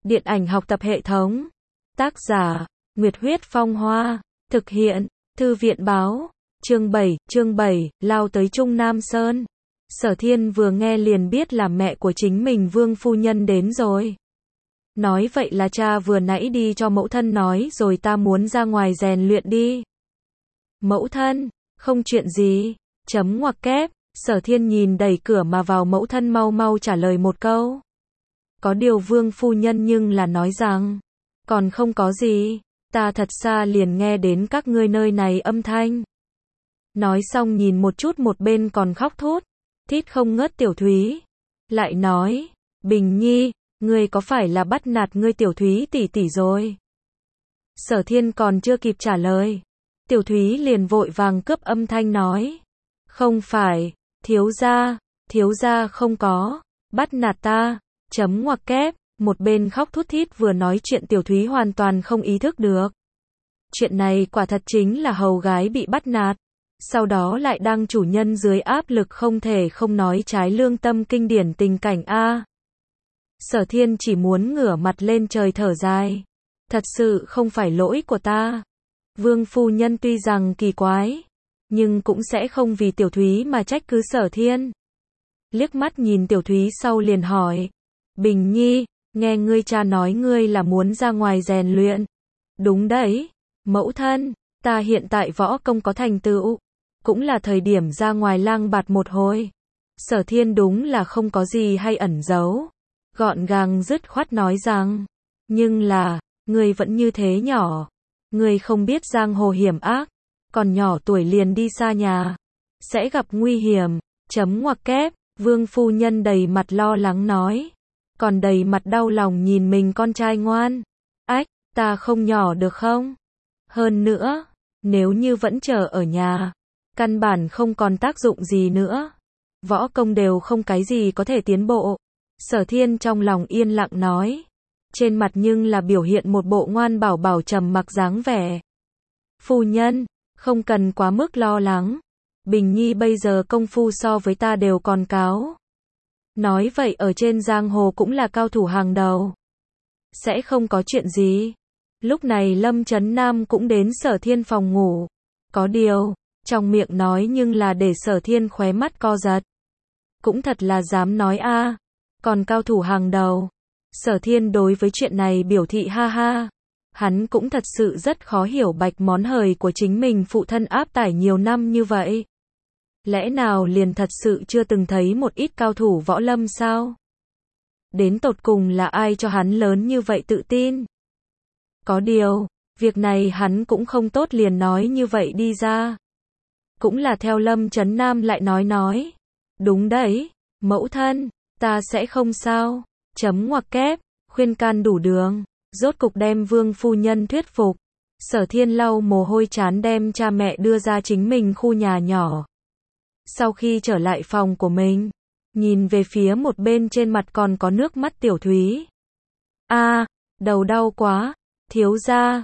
Điện ảnh học tập hệ thống. Tác giả, Nguyệt Huyết Phong Hoa. Thực hiện, Thư viện Báo. Chương 7, lao tới Trung Nam Sơn. Sở Thiên vừa nghe liền biết là mẹ của chính mình Vương phu nhân đến rồi. Nói vậy là cha vừa nãy đi cho mẫu thân nói rồi ta muốn ra ngoài rèn luyện đi. Mẫu thân, không chuyện gì, chấm ngoặc kép, Sở Thiên nhìn đẩy cửa mà vào mẫu thân mau mau trả lời một câu. Có điều Vương phu nhân nhưng là nói rằng, còn không có gì, ta thật xa liền nghe đến các ngươi nơi này âm thanh. Nói xong nhìn một chút một bên còn khóc thút thít không ngớt Tiểu Thúy. Lại nói, Bình Nhi, ngươi có phải là bắt nạt ngươi Tiểu Thúy tỷ tỷ rồi? Sở Thiên còn chưa kịp trả lời. Tiểu Thúy liền vội vàng cướp âm thanh nói. Không phải, thiếu gia không có, bắt nạt ta, chấm ngoặc kép, một bên khóc thút thít vừa nói chuyện Tiểu Thúy hoàn toàn không ý thức được. Chuyện này quả thật chính là hầu gái bị bắt nạt. Sau đó lại đang chủ nhân dưới áp lực không thể không nói trái lương tâm kinh điển tình cảnh a. Sở Thiên chỉ muốn ngửa mặt lên trời thở dài. Thật sự không phải lỗi của ta. Vương phu nhân tuy rằng kỳ quái, nhưng cũng sẽ không vì Tiểu Thúy mà trách cứ Sở Thiên. Liếc mắt nhìn Tiểu Thúy sau liền hỏi. Bình Nhi, nghe ngươi cha nói ngươi là muốn ra ngoài rèn luyện. Đúng đấy, mẫu thân, ta hiện tại võ công có thành tựu. Cũng là thời điểm ra ngoài lang bạt một hồi. Sở Thiên đúng là không có gì hay ẩn giấu. Gọn gàng dứt khoát nói rằng, nhưng là, ngươi vẫn như thế nhỏ. Ngươi không biết giang hồ hiểm ác, còn nhỏ tuổi liền đi xa nhà. Sẽ gặp nguy hiểm, chấm ngoặc kép, Vương phu nhân đầy mặt lo lắng nói. Còn đầy mặt đau lòng nhìn mình con trai ngoan. Ách, ta không nhỏ được không? Hơn nữa, nếu như vẫn chờ ở nhà, căn bản không còn tác dụng gì nữa. Võ công đều không cái gì có thể tiến bộ. Sở Thiên trong lòng yên lặng nói. Trên mặt nhưng là biểu hiện một bộ ngoan bảo bảo trầm mặc dáng vẻ. Phu nhân, không cần quá mức lo lắng. Bình Nhi bây giờ công phu so với ta đều còn cáo. Nói vậy ở trên giang hồ cũng là cao thủ hàng đầu. Sẽ không có chuyện gì. Lúc này Lâm Chấn Nam cũng đến Sở Thiên phòng ngủ. Có điều, trong miệng nói nhưng là để Sở Thiên khóe mắt co giật. Cũng thật là dám nói a, còn cao thủ hàng đầu. Sở Thiên đối với chuyện này biểu thị ha ha. Hắn cũng thật sự rất khó hiểu bạch món hời của chính mình phụ thân áp tải nhiều năm như vậy. Lẽ nào liền thật sự chưa từng thấy một ít cao thủ võ lâm sao? Đến tột cùng là ai cho hắn lớn như vậy tự tin? Có điều, việc này hắn cũng không tốt liền nói như vậy đi ra. Cũng là theo Lâm Chấn Nam lại nói. Đúng đấy, mẫu thân, ta sẽ không sao. Chấm ngoặc kép, khuyên can đủ đường. Rốt cục đem Vương phu nhân thuyết phục. Sở Thiên lau mồ hôi trán đem cha mẹ đưa ra chính mình khu nhà nhỏ. Sau khi trở lại phòng của mình, nhìn về phía một bên trên mặt còn có nước mắt Tiểu Thúy. A, đầu đau quá, thiếu gia,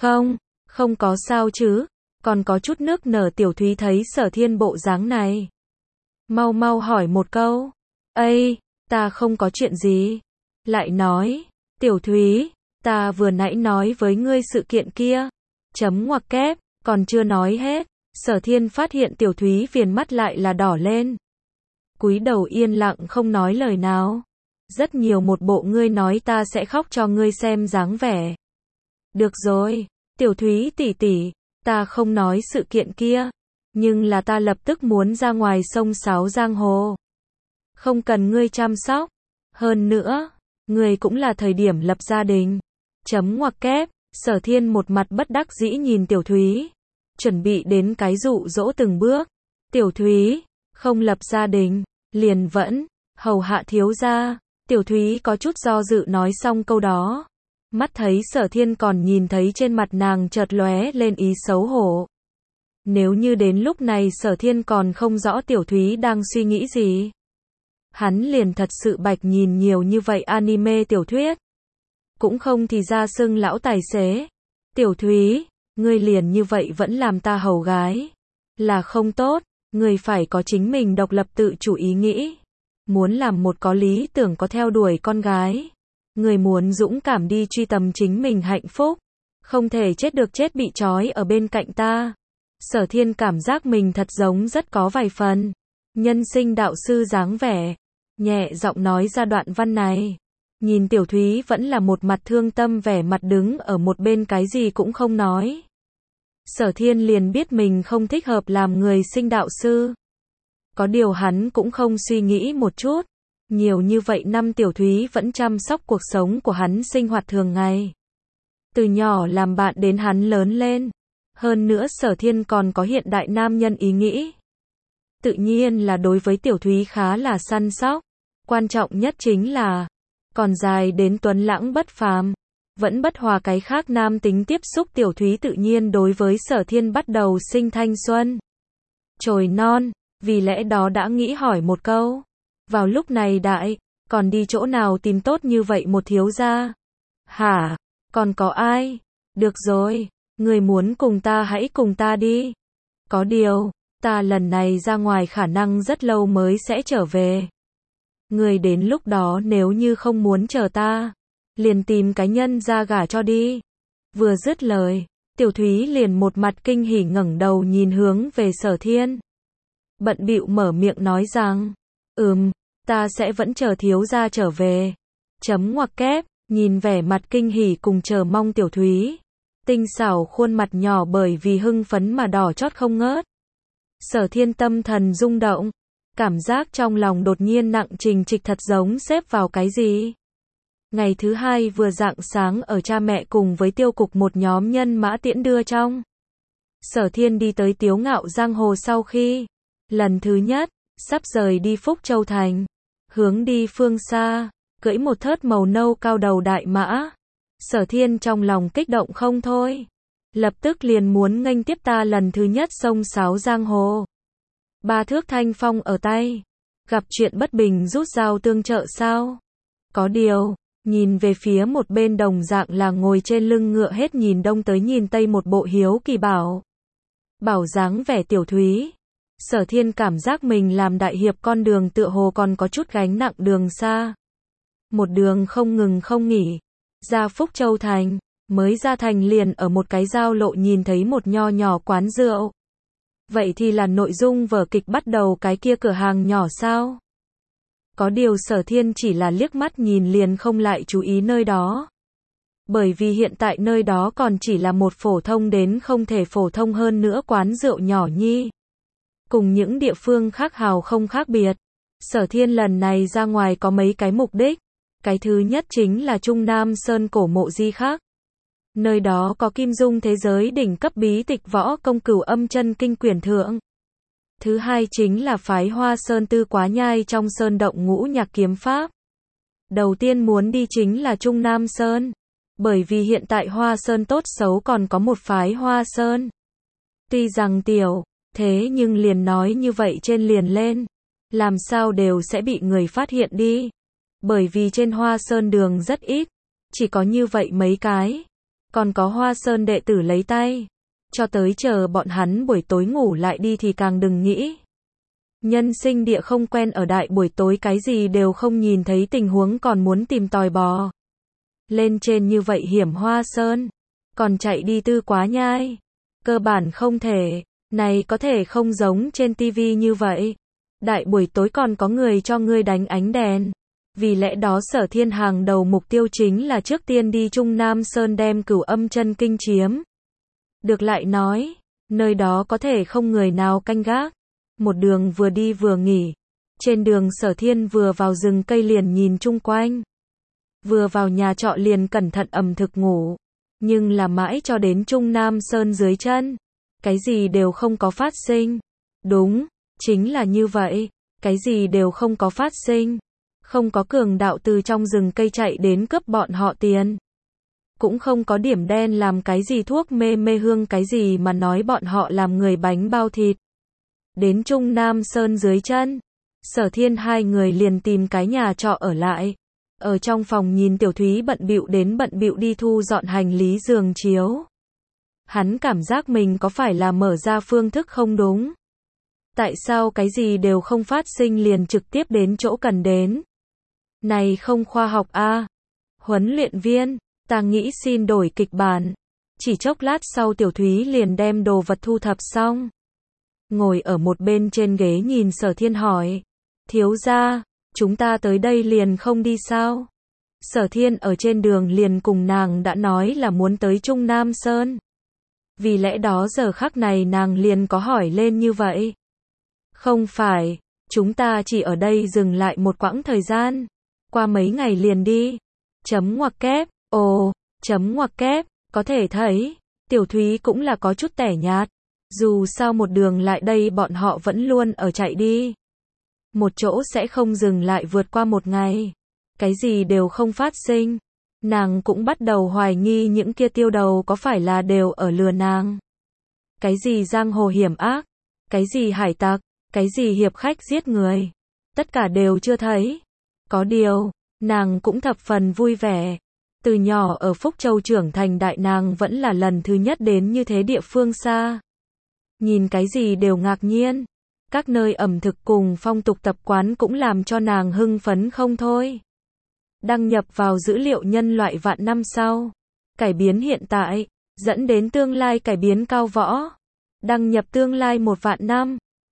không có sao chứ, còn có chút nước nở. Tiểu Thúy thấy Sở Thiên bộ dáng này. Mau mau hỏi một câu. Ây, ta không có chuyện gì. Lại nói, Tiểu Thúy, ta vừa nãy nói với ngươi sự kiện kia. Chấm ngoặc kép, còn chưa nói hết. Sở Thiên phát hiện Tiểu Thúy viền mắt lại là đỏ lên. Cúi đầu yên lặng không nói lời nào. Rất nhiều một bộ ngươi nói ta sẽ khóc cho ngươi xem dáng vẻ. Được rồi, Tiểu Thúy tỷ tỷ, ta không nói sự kiện kia. Nhưng là ta lập tức muốn ra ngoài sông sáo giang hồ. Không cần ngươi chăm sóc. Hơn nữa, ngươi cũng là thời điểm lập gia đình. Chấm ngoặc kép, Sở Thiên một mặt bất đắc dĩ nhìn Tiểu Thúy. Chuẩn bị đến cái dụ dỗ từng bước. Tiểu Thúy, không lập gia đình, liền vẫn, hầu hạ thiếu gia. Tiểu Thúy có chút do dự nói xong câu đó. Mắt thấy Sở Thiên còn nhìn thấy trên mặt nàng chợt lóe lên ý xấu hổ. Nếu như đến lúc này Sở Thiên còn không rõ Tiểu Thúy đang suy nghĩ gì. Hắn liền thật sự bạch nhìn nhiều như vậy anime tiểu thuyết. Cũng không thì ra xưng lão tài xế. Tiểu Thúy, ngươi liền như vậy vẫn làm ta hầu gái. Là không tốt, ngươi phải có chính mình độc lập tự chủ ý nghĩ. Muốn làm một có lý tưởng có theo đuổi con gái. Người muốn dũng cảm đi truy tầm chính mình hạnh phúc. Không thể chết được chết bị trói ở bên cạnh ta. Sở Thiên cảm giác mình thật giống rất có vài phần nhân sinh đạo sư dáng vẻ. Nhẹ giọng nói ra đoạn văn này. Nhìn Tiểu Thúy vẫn là một mặt thương tâm vẻ mặt đứng ở một bên cái gì cũng không nói. Sở Thiên liền biết mình không thích hợp làm người sinh đạo sư. Có điều hắn cũng không suy nghĩ một chút. Nhiều như vậy năm Tiểu Thúy vẫn chăm sóc cuộc sống của hắn sinh hoạt thường ngày. Từ nhỏ làm bạn đến hắn lớn lên. Hơn nữa Sở Thiên còn có hiện đại nam nhân ý nghĩ. Tự nhiên là đối với Tiểu Thúy khá là săn sóc. Quan trọng nhất chính là còn dài đến tuấn lãng bất phàm. Vẫn bất hòa cái khác nam tính tiếp xúc Tiểu Thúy tự nhiên đối với Sở Thiên bắt đầu sinh thanh xuân. Chồi non, vì lẽ đó đã nghĩ hỏi một câu. Vào lúc này đại, còn đi chỗ nào tìm tốt như vậy một thiếu gia? Hả? Còn có ai? Được rồi, người muốn cùng ta hãy cùng ta đi. Có điều, ta lần này ra ngoài khả năng rất lâu mới sẽ trở về. Người đến lúc đó nếu như không muốn chờ ta, liền tìm cái nhân ra gả cho đi. Vừa dứt lời, Tiểu Thúy liền một mặt kinh hỉ ngẩng đầu nhìn hướng về Sở Thiên. Bận bịu mở miệng nói rằng, ta sẽ vẫn chờ thiếu gia trở về. Chấm ngoặc kép, nhìn vẻ mặt kinh hỉ cùng chờ mong Tiểu Thúy. Tinh xảo khuôn mặt nhỏ bởi vì hưng phấn mà đỏ chót không ngớt. Sở Thiên tâm thần rung động. Cảm giác trong lòng đột nhiên nặng trình trịch thật giống xếp vào cái gì. Ngày thứ hai vừa rạng sáng ở cha mẹ cùng với tiêu cục một nhóm nhân mã tiễn đưa trong. Sở Thiên đi tới Tiếu Ngạo Giang Hồ sau khi lần thứ nhất sắp rời đi Phúc Châu Thành, hướng đi phương xa, cưỡi một thớt màu nâu cao đầu đại mã. Sở Thiên trong lòng kích động không thôi, lập tức liền muốn nghênh tiếp ta lần thứ nhất xông xáo giang hồ. 3 thước thanh phong ở tay, gặp chuyện bất bình rút dao tương trợ sao? Có điều, nhìn về phía một bên đồng dạng là ngồi trên lưng ngựa hết nhìn đông tới nhìn tây một bộ hiếu kỳ bảo dáng vẻ Tiểu Thúy. Sở Thiên cảm giác mình làm đại hiệp con đường tựa hồ còn có chút gánh nặng đường xa. Một đường không ngừng không nghỉ, ra Phúc Châu Thành, mới ra thành liền ở một cái giao lộ nhìn thấy một nho nhỏ quán rượu. Vậy thì là nội dung vở kịch bắt đầu cái kia cửa hàng nhỏ sao? Có điều Sở Thiên chỉ là liếc mắt nhìn liền không lại chú ý nơi đó. Bởi vì hiện tại nơi đó còn chỉ là một phổ thông đến không thể phổ thông hơn nữa quán rượu nhỏ nhi. Cùng những địa phương khác hào không khác biệt. Sở Thiên lần này ra ngoài có mấy cái mục đích. Cái thứ nhất chính là Trung Nam Sơn cổ mộ di khác. Nơi đó có kim dung thế giới đỉnh cấp bí tịch võ công Cửu Âm Chân Kinh quyển thượng. Thứ hai chính là phái Hoa Sơn Tư Quá Nhai trong sơn động ngũ nhạc kiếm pháp. Đầu tiên muốn đi chính là Trung Nam Sơn. Bởi vì hiện tại Hoa Sơn tốt xấu còn có một phái Hoa Sơn. Tuy rằng tiểu, thế nhưng liền nói như vậy trên liền lên. Làm sao đều sẽ bị người phát hiện đi. Bởi vì trên Hoa Sơn đường rất ít. Chỉ có như vậy mấy cái. Còn có Hoa Sơn đệ tử lấy tay. Cho tới chờ bọn hắn buổi tối ngủ lại đi thì càng đừng nghĩ. Nhân sinh địa không quen ở đại buổi tối cái gì đều không nhìn thấy tình huống còn muốn tìm tòi bò. Lên trên như vậy hiểm Hoa Sơn. Còn chạy đi Tư Quá Nhai. Cơ bản không thể. Này có thể không giống trên tivi như vậy. Đại buổi tối còn có người cho ngươi đánh ánh đèn. Vì lẽ đó Sở Thiên hàng đầu mục tiêu chính là trước tiên đi Trung Nam Sơn đem Cửu Âm Chân Kinh chiếm. Được lại nói, nơi đó có thể không người nào canh gác. Một đường vừa đi vừa nghỉ. Trên đường Sở Thiên vừa vào rừng cây liền nhìn chung quanh. Vừa vào nhà trọ liền cẩn thận ẩm thực ngủ. Nhưng là mãi cho đến Trung Nam Sơn dưới chân. Cái gì đều không có phát sinh. Đúng, chính là như vậy. Cái gì đều không có phát sinh. Không có cường đạo từ trong rừng cây chạy đến cướp bọn họ tiền. Cũng không có điểm đen làm cái gì thuốc mê mê hương cái gì mà nói bọn họ làm người bánh bao thịt. Đến Trung Nam Sơn dưới chân. Sở Thiên hai người liền tìm cái nhà trọ ở lại. Ở trong phòng nhìn Tiểu Thúy bận bịu đến bận bịu đi thu dọn hành lý giường chiếu. Hắn cảm giác mình có phải là mở ra phương thức không đúng. Tại sao cái gì đều không phát sinh liền trực tiếp đến chỗ cần đến. Này không khoa học a. Huấn luyện viên, ta nghĩ xin đổi kịch bản. Chỉ chốc lát sau Tiểu Thúy liền đem đồ vật thu thập xong. Ngồi ở một bên trên ghế nhìn Sở Thiên hỏi. Thiếu gia, chúng ta tới đây liền không đi sao? Sở Thiên ở trên đường liền cùng nàng đã nói là muốn tới Trung Nam Sơn. Vì lẽ đó giờ khắc này nàng liền có hỏi lên như vậy. Không phải, chúng ta chỉ ở đây dừng lại một quãng thời gian. Qua mấy ngày liền đi. Chấm ngoặc kép, ồ, chấm ngoặc kép, có thể thấy, Tiểu Thúy cũng là có chút tẻ nhạt. Dù sao một đường lại đây bọn họ vẫn luôn ở chạy đi. Một chỗ sẽ không dừng lại vượt qua một ngày. Cái gì đều không phát sinh. Nàng cũng bắt đầu hoài nghi những kia tiêu đầu có phải là đều ở lừa nàng. Cái gì giang hồ hiểm ác, cái gì hải tặc, cái gì hiệp khách giết người. Tất cả đều chưa thấy. Có điều, nàng cũng thập phần vui vẻ. Từ nhỏ ở Phúc Châu trưởng thành đại nàng vẫn là lần thứ nhất đến như thế địa phương xa. Nhìn cái gì đều ngạc nhiên. Các nơi ẩm thực cùng phong tục tập quán cũng làm cho nàng hưng phấn không thôi. Đăng nhập vào dữ liệu nhân loại vạn năm sau. Cải biến hiện tại, dẫn đến tương lai cải biến cao võ. Đăng nhập tương lai 1 vạn năm.